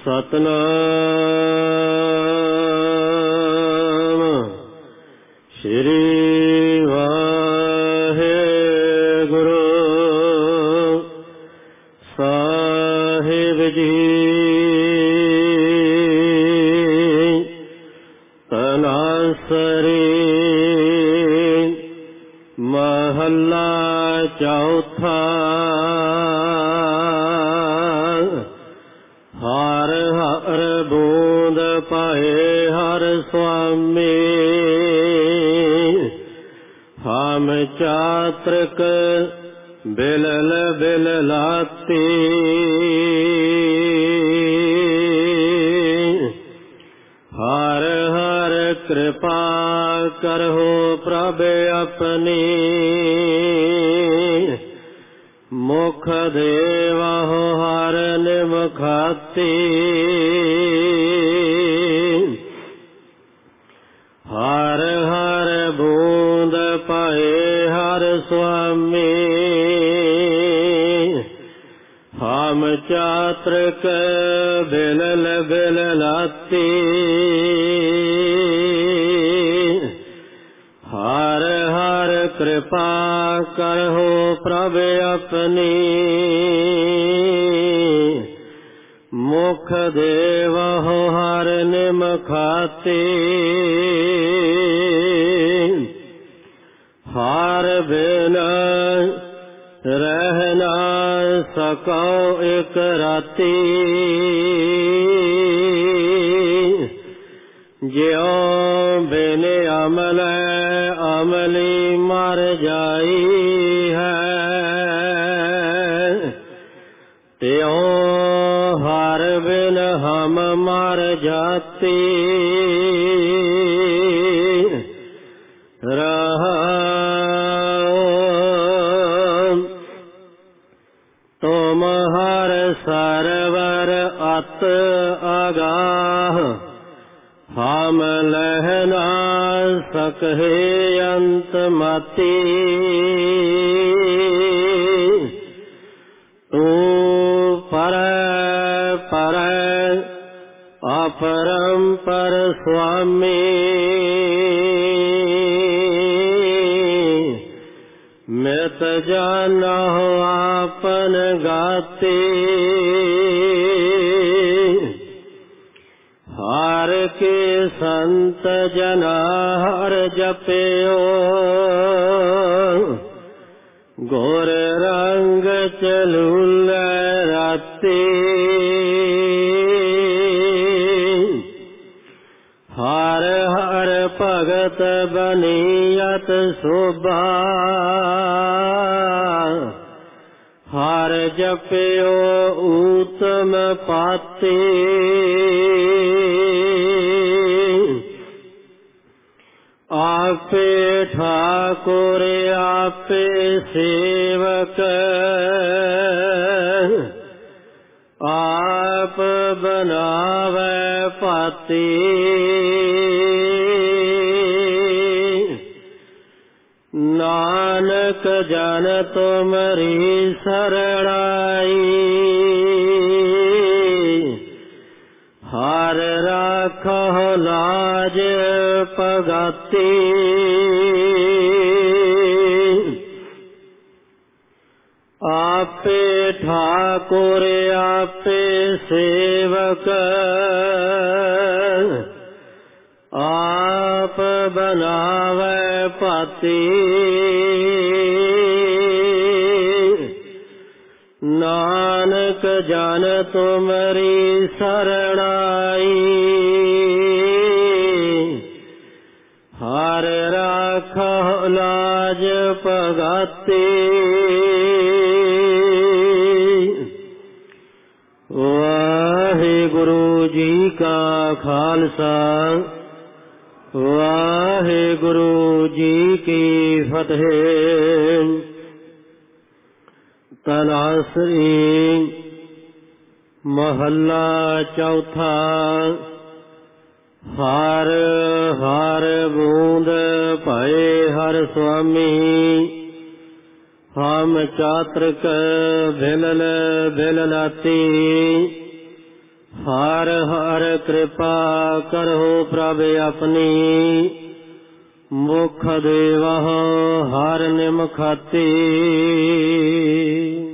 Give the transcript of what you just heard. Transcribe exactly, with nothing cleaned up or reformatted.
ਸਤਨਾਮ ਸ਼੍ਰੀ ਵਾਹਿਗੁਰੂ ਸਾਹਿਬ ਜੀ। ਤਨਾਸਰੀ ਮਹੱਲਾ ਚੌਥਾ। ਹਰ ਹਰ ਬੂੰਦ ਪਾਏ ਹਰ ਸੁਆਮੀ, ਹਮ ਚਾਤ੍ਰਿਕ ਬਿਲਲ ਬਿਲਲਾਤੀ। ਹਰ ਹਰ ਕਿਰਪਾ ਕਰਹੁ ਪ੍ਰਭ ਆਪਣੀ, ਮੁਖ ਦੇਵਹੁ ਹਰ ਨਿਮਖਾਤੀ। ਹਰ ਹਰ ਬੂੰਦ ਪਾਏ ਹਰ ਸੁਆਮੀ, ਹਮ ਚਾਤ੍ਰਿਕ ਬਿਲਲ ਬਿਲਲਾਤੀ। ਹਰ ਹਰ ਕਿਰਪਾ ਕਰਹੁ ਪ੍ਰਭ ਆਪਣੀ, ਮੁਖ ਦੇਵਹੁ ਹਰ ਨਿਮਖਾਤੀ। ਹਰ ਬਿਨ ਰਹਿ ਨਾ ਸਕਉ ਇਕ ਰਾਤੀ, ਜਿਉ ਬਿਨ ਅਮਲ ਅਮਲੀ ਮਰ ਜਾਈ ਹੈ, ਤਿਉ ਹਰ ਬਿਨ ਹਮ ਮਰ ਜਾਤੀ। ਰਹਾਉ ਤੁਮ ਹਰ ਸਰਵਰ ਅਤ ਅਗਾਹ, ਹਮ ਲਹ ਨਾ ਸਕਹਿ ਅੰਤ ਮਤੀ। ਤੂੰ ਪਰੈ ਪਰੈ ਅਪਰੰਪਰ ਸੁਆਮੀ, ਮਿਤ ਜਾਨਹੁ ਆਪਨ ਗਾਤੀ। ਹਰ ਕੇ ਸੰਤ ਜਨਾ ਹਰ ਜਪਿਓ, ਗੁਰ ਰੰਗ ਚਲੂਲੇ ਰਾਤੀ। ਹਰ ਹਰ ਭਗਤ ਬਨੀਅਤ ਸ਼ੋਭਾ, ਹਰ ਜਪਿਓ ਊਤਮ ਪਾਤੀ। ਆਪੇ ਠਾਕੁਰ ਆਪੇ ਸੇਵਕ, ਆਪ ਬਨਾਵੈ ਪਾਤੀ। ਨਾਨਕ ਜਨ ਤੁਮਰੀ ਸਰਣਾਈ, ਹਰ ਰਾਖਹੁ ਲਾਜ ਪਗਾਤੀ। ਆਪੇ ਠਾਕੁਰ ਆਪੇ ਸੇਵਕ, ਆਪ ਬਨਾਵੈ ਪਾਤੀ। ਨਾਨਕ ਜਨ ਤੁਮਰੀ ਸਰਣਾਈ, ਹਰ ਰਾਖਹੁ ਲਾਜ ਪਗਾਤੀ। ਵਾਹਿਗੁਰੂ ਜੀ ਕਾ ਖਾਲਸਾ, ਵਾਹਿਗੁਰੂ ਜੀ ਕੀ ਫਤਿਹ। ਤਨਾਸਰੀ ਮਹੱਲਾ ਚੌਥਾ। ਹਰ ਹਰ ਬੂੰਦ ਭਏ ਹਰ ਸੁਆਮੀ, ਹਮ ਚਾਤ੍ਰਿਕ ਬਿਲਲ ਬਿਲਲਾਤੀ। ਹਰ ਹਰ ਕਿਰਪਾ ਕਰੋ ਪ੍ਰਭ ਆਪਣੀ, ਮੁਖ ਦੇਵਹੁ ਹਰ ਨਿਮਖਾਤੀ।